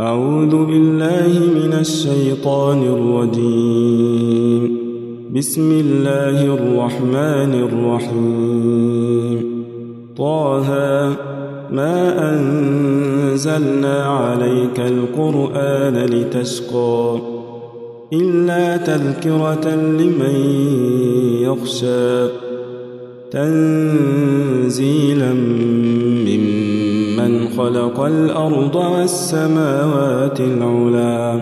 أعوذ بالله من الشيطان الرجيم. بسم الله الرحمن الرحيم. طه ما أنزلنا عليك القرآن لتشقى إلا تذكرة لمن يخشى تنزيلا ممن خلق الأرض والسماوات العلى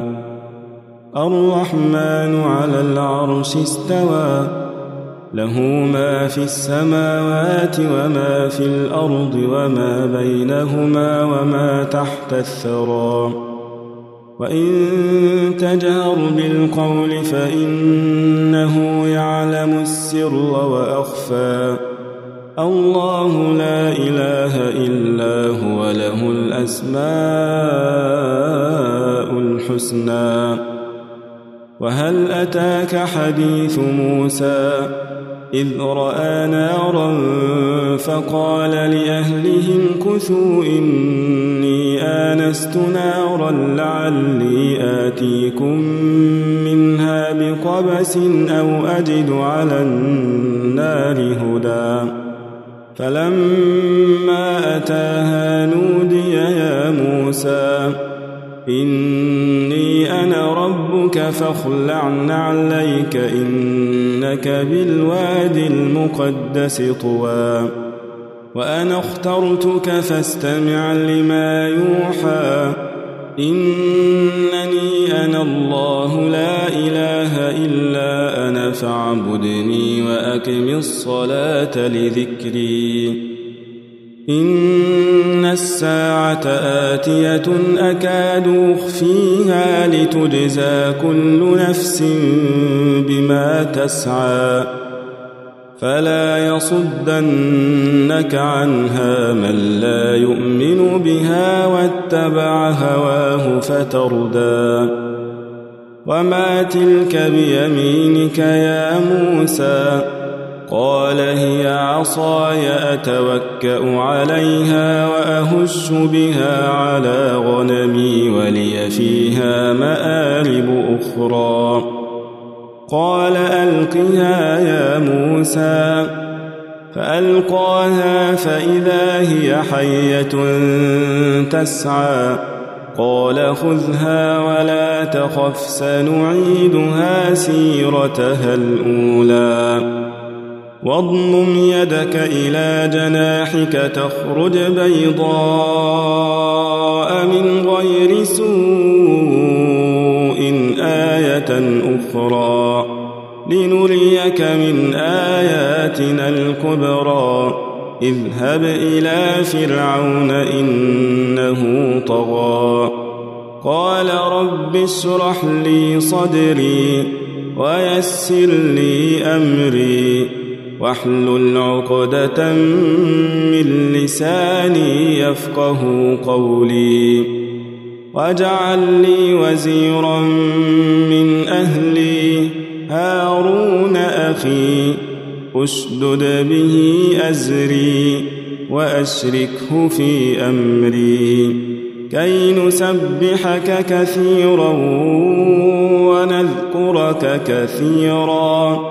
الرحمن على العرش استوى له ما في السماوات وما في الأرض وما بينهما وما تحت الثرى وإن تجهر بالقول فإنه يعلم السر وأخفى الله لا إله إلا هو له الأسماء الحسنى. وهل أتاك حديث موسى إذ رأى نارا فقال لأهلهم كثوا إني آنست نارا لعلي آتيكم منها بقبس أو أجد على النار هدى فلما أتاها نودي يا موسى إني أنا ربك فاخلع نعليك إنك بالوادي المقدس طوى وأنا اخترتك فاستمع لما يوحى إنني أنا الله لا إله إلا أنا فاعبدني وأقم الصلاة لذكري إن الساعة آتية أكاد أخفيها لتجزى كل نفس بما تسعى فلا يصدنك عنها من لا يؤمن بها واتبع هواه فتردى. وما تلك بيمينك يا موسى قال هي عصاي أتوكأ عليها وأهش بها على غنمي ولي فيها مآرب أخرى قال ألقها يا موسى فألقاها فإذا هي حية تسعى قال خذها ولا تخف سنعيدها سيرتها الأولى واضمم يدك إلى جناحك تخرج بيضاء من غير سوء آية أخرى لنريك من آياتنا الكبرى اذهب إلى فرعون إنه طغى قال رب اشرح لي صدري ويسر لي أمري واحلل عقدة من لساني يفقه قولي واجعل لي وزيرا من أهلي هارون أخي أشدد به أزري وأشركه في أمري كي نسبحك كثيرا ونذكرك كثيرا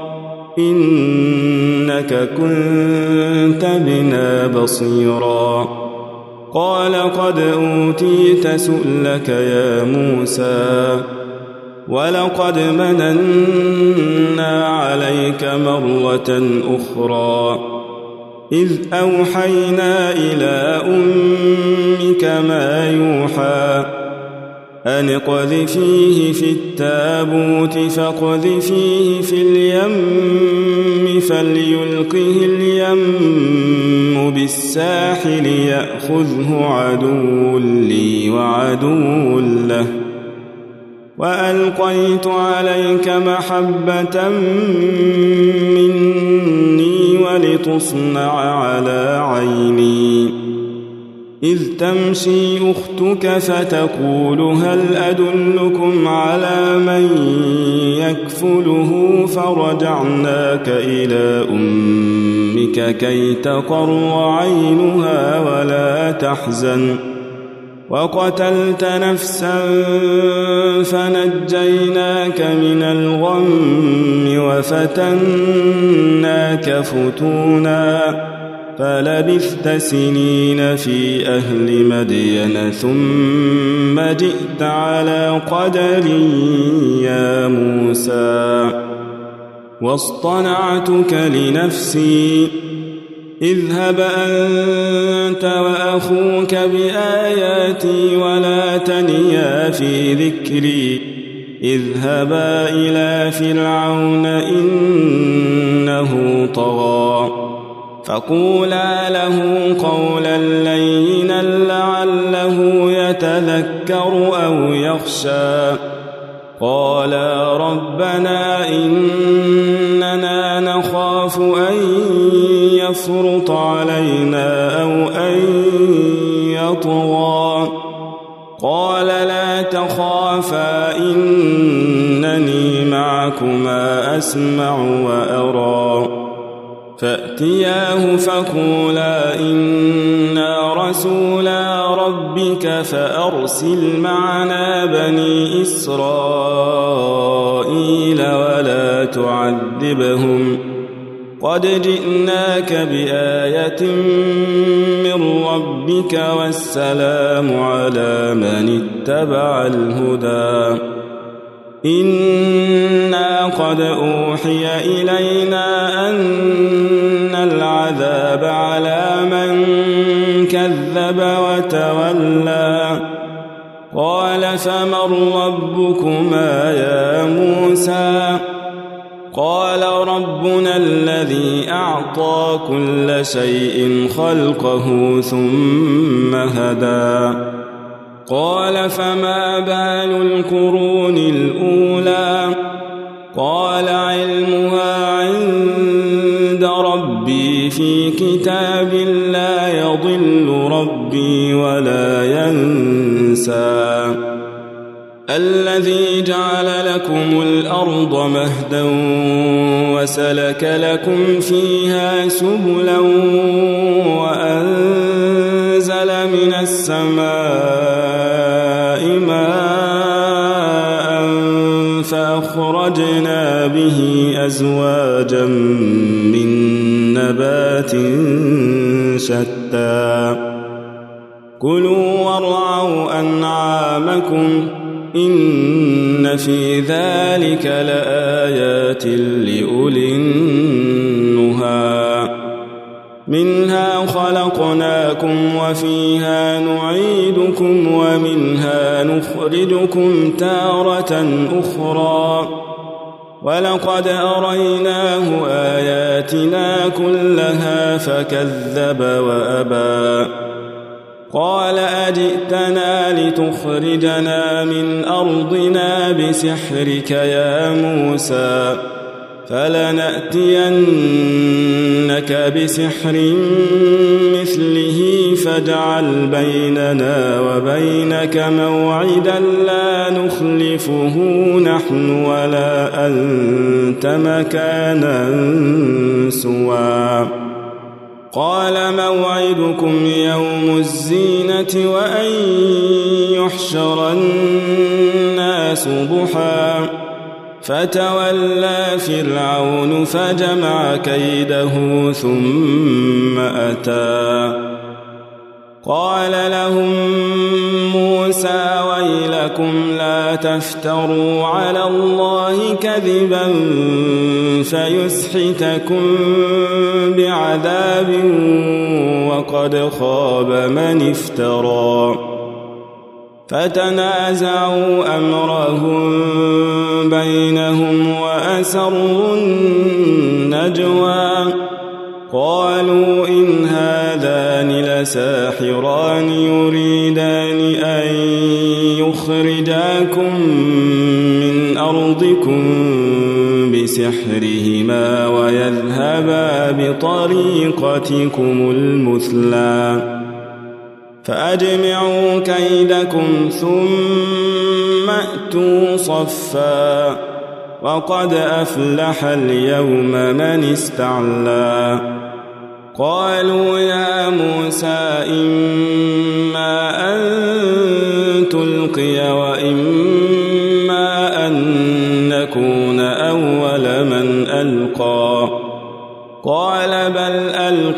إنك كنت بنا بصيرا قال قد أوتيت سؤلك يا موسى ولقد مننا عليك مرة أخرى إذ أوحينا إلى أمك ما يوحى أن اقذفيه في التابوت فاقذفيه في اليم فليلقه اليم بالساحل يأخذه عدو لي وعدو له وألقيت عليك محبة مني ولتصنع على عيني إذ تمشي أختك فتقول هل أدلكم على من يكفله فرجعناك إلى أمك كي تقر عينها ولا تحزن وقتلت نفسا فنجيناك من الغم وفتناك فتونا فلبثت سنين في أهل مدين ثم جئت على قدر يا موسى واصطنعتك لنفسي اذهب أنت وأخوك بآياتي ولا تنيا في ذكري اذهبا إلى فرعون إنه طغى فقولا له قولا لينا لعله يتذكر أو يخشى قالا ربنا إننا نخاف أن يفرط علينا أو أن يطغى قال لا تخافا إنني معكما أسمع وأرى فأتياه فقولا إنا رسولا ربك فأرسل معنا بني إسرائيل ولا تعذبهم قد جئناك بآية من ربك والسلام على من اتبع الهدى إنا قد أوحي إلينا أن العذاب على من كذب وتولى قال فمن ربكما يا موسى قال ربنا الذي أعطى كل شيء خلقه ثم هدى قال فما بال القرون الأولى قال علمها عند ربي في كتاب لا يضل ربي ولا ينسى الذي جعل لكم الأرض مهدا وسلك لكم فيها سبلا وأنزل من السماء ماء فأخرجنا به أزواجا من نبات شتى كلوا وارعوا أنعامكم إن في ذلك لآيات لأولي النهى منها خلقناكم وفيها نعيدكم ومنها نخرجكم تارة أخرى ولقد أريناه آياتنا كلها فكذب وأبى قال أجئتنا لتخرجنا من أرضنا بسحرك يا موسى فلنأتينك بسحر مثله فاجعل بيننا وبينك موعدا لا نخلفه نحن ولا أنت مكانا سوى قال موعدكم يوم الزينة وأن يحشر الناس ضحى فتولى فرعون فجمع كيده ثم أتى قال لهم موسى ويلكم لا تفتروا على الله كذبا فيسحتكم بعذاب وقد خاب من افترى فتنازعوا أمرهم بينهم وأسروا النجوى قالوا إن هذان لساحران يريدان أن يخرجاكم من أرضكم بسحرهما ويذهبا بطريقتكم المثلى فأجمعوا كيدكم ثم أتوا صفا وقد أفلح اليوم من استعلى قالوا يا موسى إما أن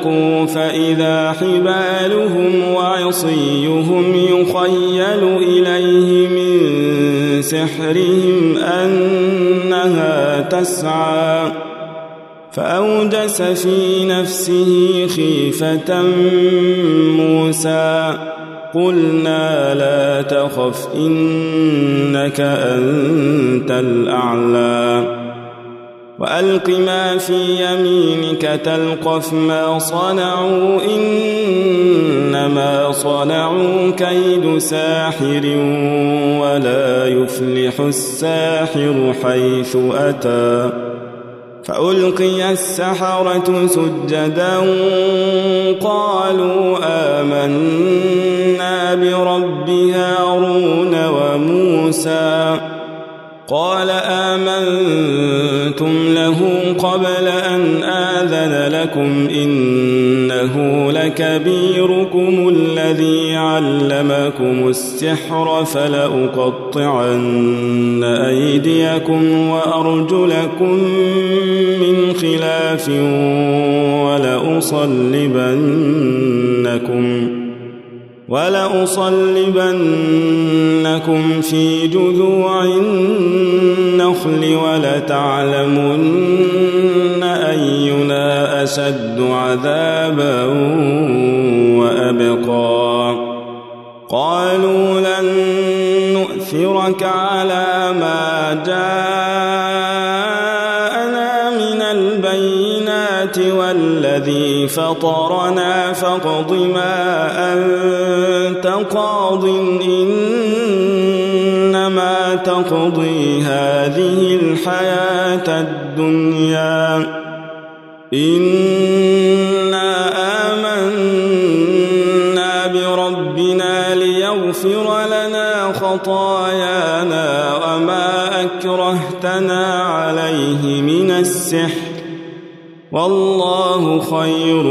ألقوا فإذا حبالهم وعصيهم يخيل إليه من سحرهم أنها تسعى فأوجس في نفسه خيفة موسى قلنا لا تخف إنك أنت الأعلى وألق ما في يمينك تلقف ما صنعوا إنما صنعوا كيد ساحر ولا يفلح الساحر حيث أتى فألقي السحرة سجدا قالوا آمنا برب هارون وموسى قال آمنتم له قبل أن آذن لكم إنه لكبيركم الذي علمكم السحر فلأقطعن أيديكم وأرجلكم من خلاف ولأصلبنكم في جذوع النخل ولتعلمن أينا أشد عذابا وأبقى قالوا لن نؤثرك على ما جاءنا من البينات والذي فطرنا فاقض ما أنت قاض إنما تقضي هذه الحياة الدنيا إنا آمنا بربنا ليغفر لنا خطايانا وما أكرهتنا عليه من السحر والله خير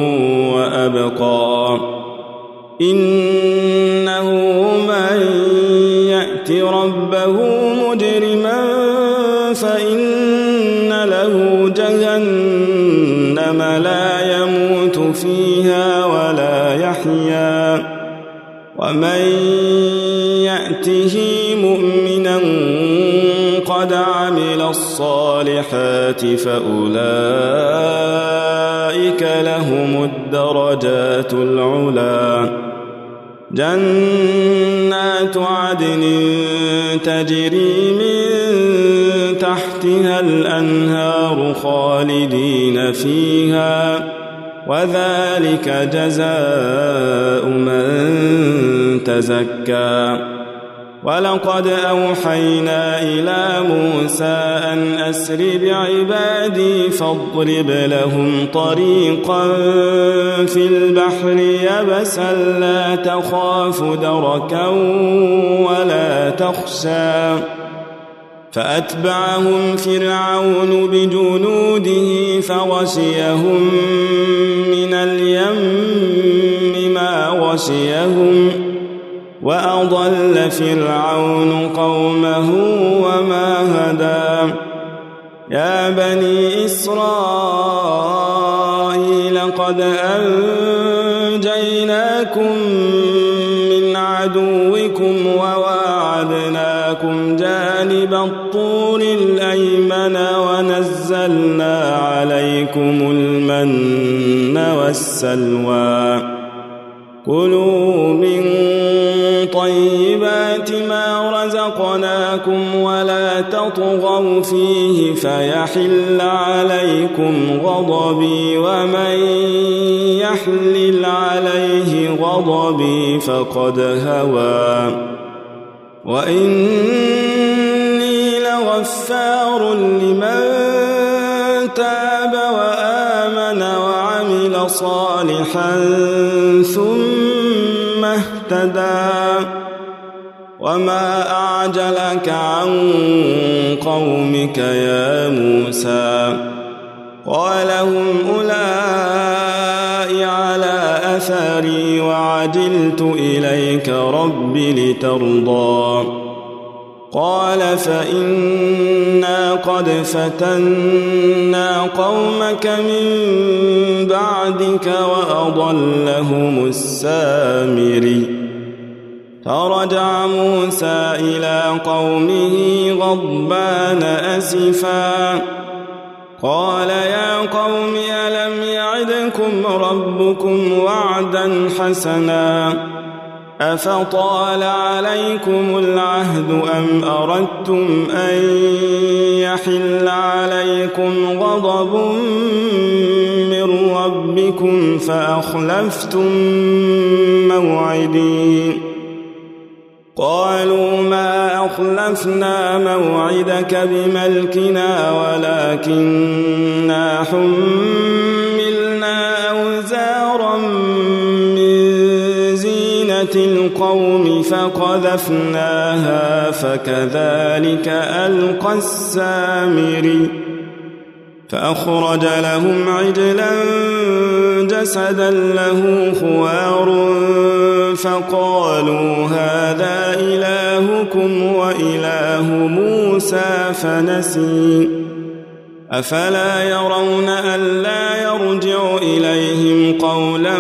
وأبقى إنه من يأت ربه مجرما فإن له جهنم لا يموت فيها ولا يحيا ومن يأته مؤمنا قد عمل الصالحات فأولئك لهم الدرجات العلى جنات عدن تجري من تحتها الأنهار خالدين فيها وذلك جزاء من تزكى ولقد أوحينا إلى موسى أن أسر بعبادي فاضرب لهم طريقا في البحر يبسا لا تخاف دركا ولا تخشى فأتبعهم فرعون بجنوده فغشيهم من اليم ما غشيهم وأضل فرعون قومه وما هدى يا بني إسرائيل قد أنجيناكم من عدوكم وواعدناكم جانب الطور الأيمن ونزلنا عليكم المن والسلوى كلوا من طيبات ما رزقناكم ولا تطغوا فيه فيحل عليكم غضبي ومن يحلل عليه غضبي فقد هوى وإني لغفار لمن تاب وآمن وعمل صالحا ثم اهتدى وما أعجلك عن قومك يا موسى قال هم أولئك على أثري وعجلت إليك رب لترضى قال فإنا قد فتنا قومك من بعدك وأضلهم السامري فرجع موسى إلى قومه غضبان أسفا قال يا قوم ألم يعدكم ربكم وعدا حسنا أفطال عليكم العهد أم أردتم أن يحل عليكم غضب من ربكم فأخلفتم موعدي قالوا ما أخلفنا موعدك بملكنا ولكننا حملنا أوزارا القوم فقذفناها فكذلك ألقى السامري فأخرج لهم عجلا جسدا له خوار فقالوا هذا إلهكم وإله موسى فنسي أفلا يرون ألا يرجع إليهم قولا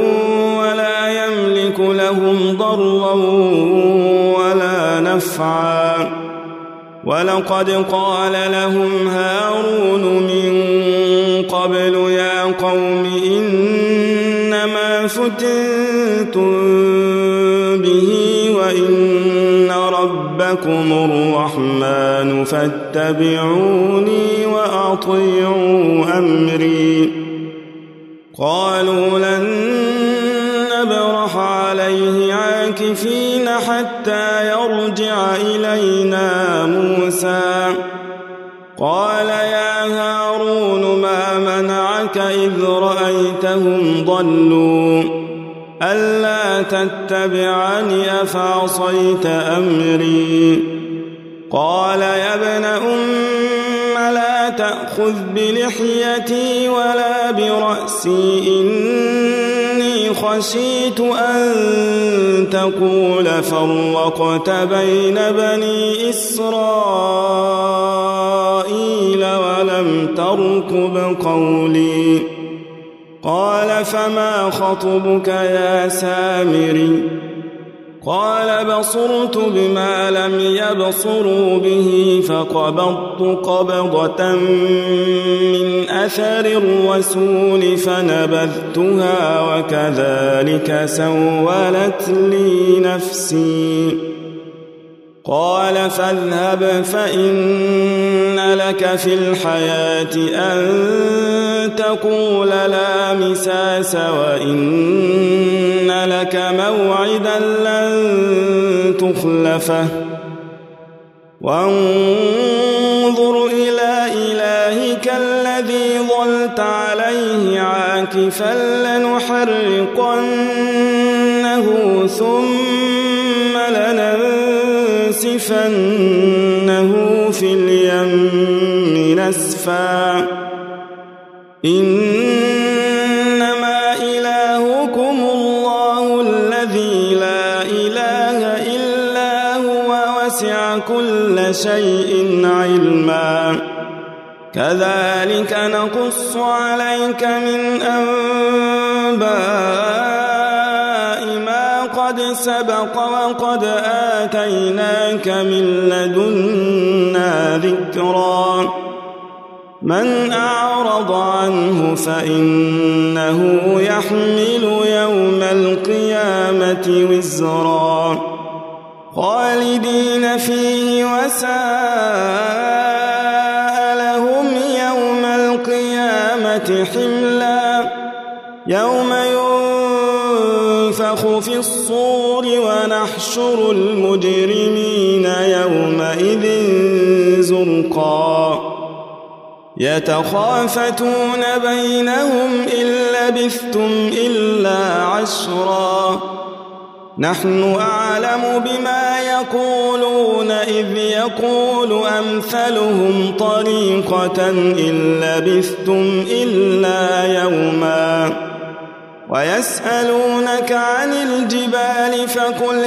لهم ضرا ولا نفعا ولقد قال لهم هارون من قبل يا قوم إنما فتنتم به وإن ربكم الرحمن فاتبعوني وأطيعوا أمري قالوا لن نبرح عليه عاكفين حتى يرجع إلينا موسى قال يا هارون ما منعك إذ رأيتهم ضلوا ألا تتبعني أفعصيت أمري قال يا ابن لا تأخذ بلحيتي ولا برأسي إني خشيت أن تقول فرقت بين بني إسرائيل ولم ترقب قولي قال فما خطبك يا سامري قال بصرت بما لم يبصروا به فقبضت قبضة من أثر الرسول فنبذتها وكذلك سولت لي نفسي قال فاذهب فإن لك في الحياة أن تقول لا مساس وإن لك موعدا لن تخلفه وانظر إلى إلهك الذي ظلت عليه عاكفا لنحرقنه ثم لننسفنه في اليم نسفا إنما إلهكم الله الذي لا إله إلا هو وسع كل شيء علما كذلك نقص عليك من أنباء ما قد سبق وقد آتيناك من لدنا ذكرا من أعرض عنه فإنه يحمل يوم القيامة وزرا خالدين فيه وساء لهم يوم القيامة حملا يوم ينفخ في الصور ونحشر المجرمين يومئذ زرقا يتخافتون بينهم إن لبثتم إلا عشرا نحن أعلم بما يقولون إذ يقول أمثلهم طريقة إن لبثتم إلا يوما ويسألونك عن الجبال فقل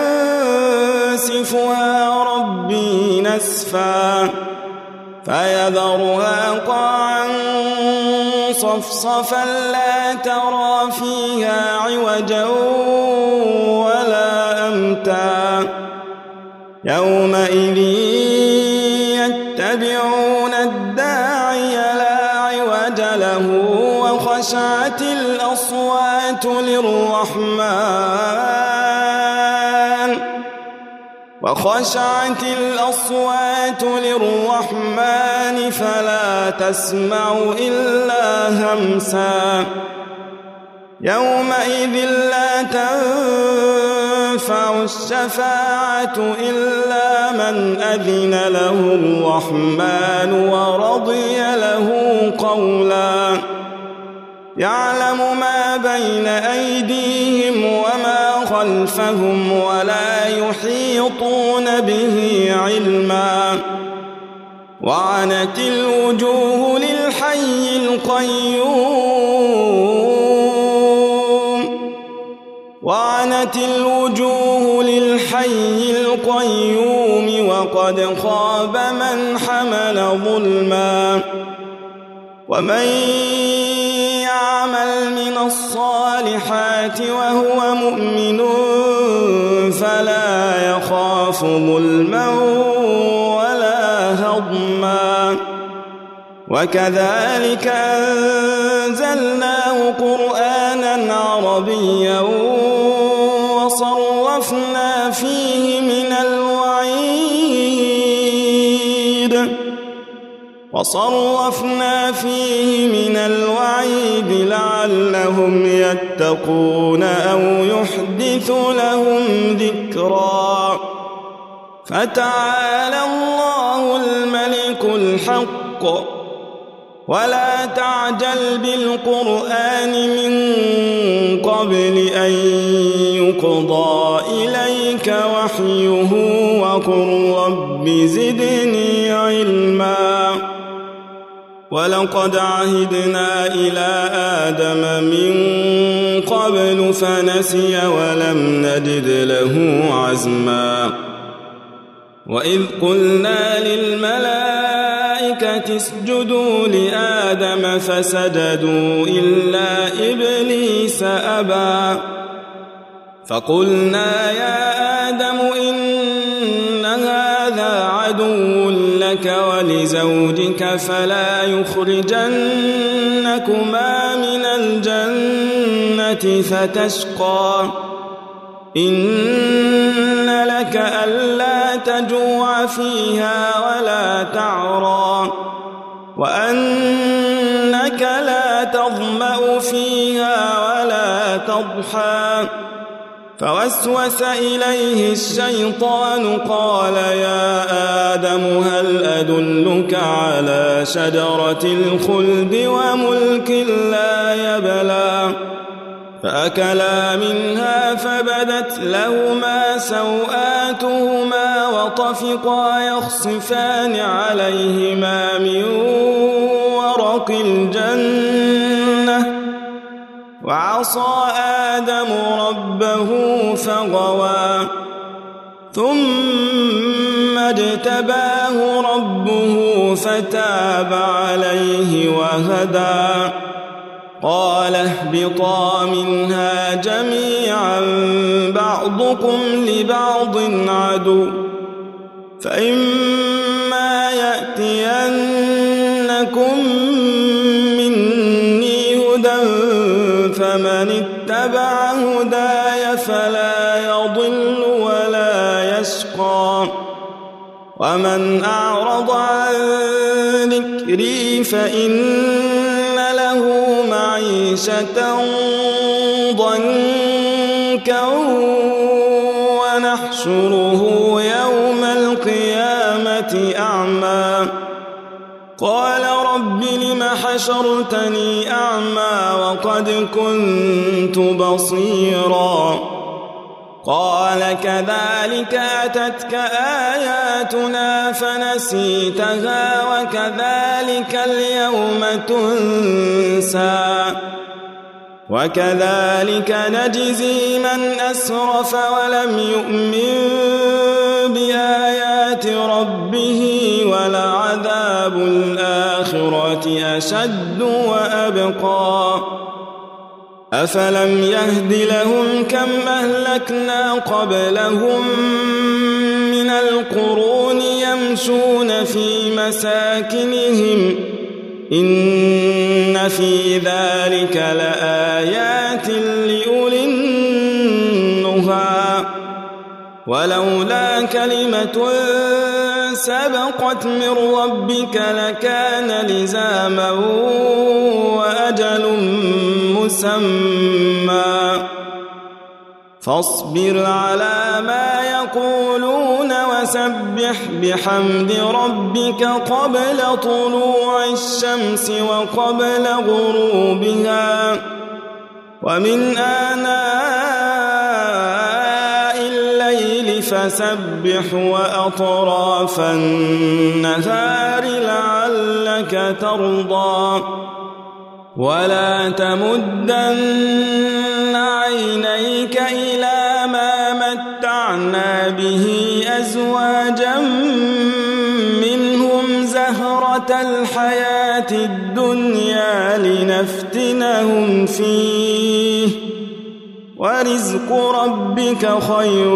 ينسفها ربي نسفا فيذرها قاعا صفصفا لا ترى فيها عوجا ولا أمتا يومئذ يتبعون الداعي لا عوج له وخشعت الأصوات للرحمن فلا تسمع إلا همسا يومئذ لا تنفع الشفاعة إلا من أذن له الرحمن ورضي له قولا يعلم ما بين أيديهم وما خلفهم ولا يحيطون به علما وعنت الوجوه للحي القيوم وقد خاب من حمل ظلما ومن يعمل من الصالحات وهو مؤمن فلا يخاف ظلما ولا هضما وكذلك أنزلناه قرآنا عربيا وصرفنا فيه من الوعيد لعلهم يتقون أو يحدث لهم ذكرا فتعالى الله الملك الحق ولا تعجل بالقرآن من قبل أن يقضى إليك وحيه وقل رب زدني علما ولقد عهدنا إلى آدم من قبل فنسي ولم نجد له عزما وإذ قلنا للملائكة اسجدوا لآدم فسجدوا إلا إبليس أبى فقلنا يا آدم إن هذا عدو لك ولزوجك فلا يخرجنكما من الجنة فتشقى إن لك ألا تجوع فيها ولا تعرى وأنك لا تظمأ فيها ولا تضحى فوسوس إليه الشيطان قال يا آدم هل أدلك على شجرة الخلد وملك لا يبلى فأكلا منها فبدت لهما سوآتهما وطفقا يخصفان عليهما من ورق الجنة وعصى آدم ربه فغوى ثم اجتباه ربه فتاب عليه وهدى قال اهبطا منها جميعا بعضكم لبعض عدو فإما يأتينكم مني هدى فمن اتبع هداي فلا يضل ولا يشقى ومن أعرض عن ذكري فإن له معيشة ضنكا ونحشره يوم القيامة أعمى قال رب لم حشرتني أعمى وقد كنت بصيرا قال كذلك أتتك آياتنا فنسيتها وكذلك اليوم تنسى وكذلك نجزي من أسرف ولم يؤمن بآيات ربه ولعذاب الآخرة أشد وأبقى أفلم يهد لهم كم أهلكنا قبلهم من القرون يمشون في مساكنهم إن في ذلك لآيات لأولي النهى ولولا كلمة سبقت من ربك لكان لزاما وأجل مسمى فاصبر على ما يقولون وسبح بحمد ربك قبل طلوع الشمس وقبل غروبها ومن آناء الليل فسبح وأطراف النهار لعلك ترضى ولا تمدن عينيك إلى ما متعنا به أزواجا منهم زهرة الحياة الدنيا لنفتنهم فيه ورزق ربك خير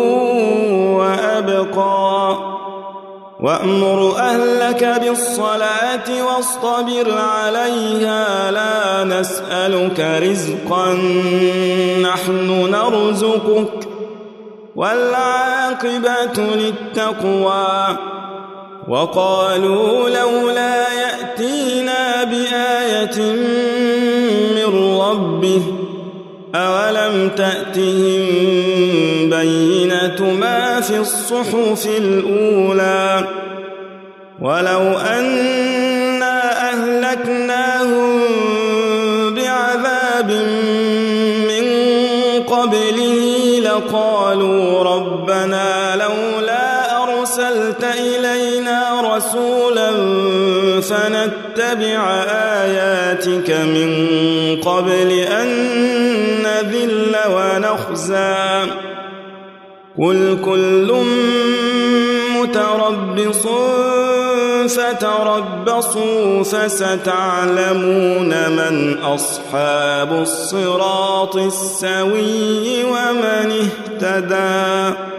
وأبقى وأمر أهلك بالصلاة واصطبر عليها لا نسألك رزقا نحن نرزقك والعاقبة للتقوى وقالوا لولا يأتينا بآية من ربه أولم تأتهم بينة ما في الصحف الأولى ولو أنا أهلكناهم بعذاب من قبله لقالوا ربنا لولا أرسلت إلينا رسولا فنتبع آياتك من قبل أن نذل ونخزى قل كل متربص فتربصوا فستعلمون من أصحاب الصراط السوي ومن اهتدى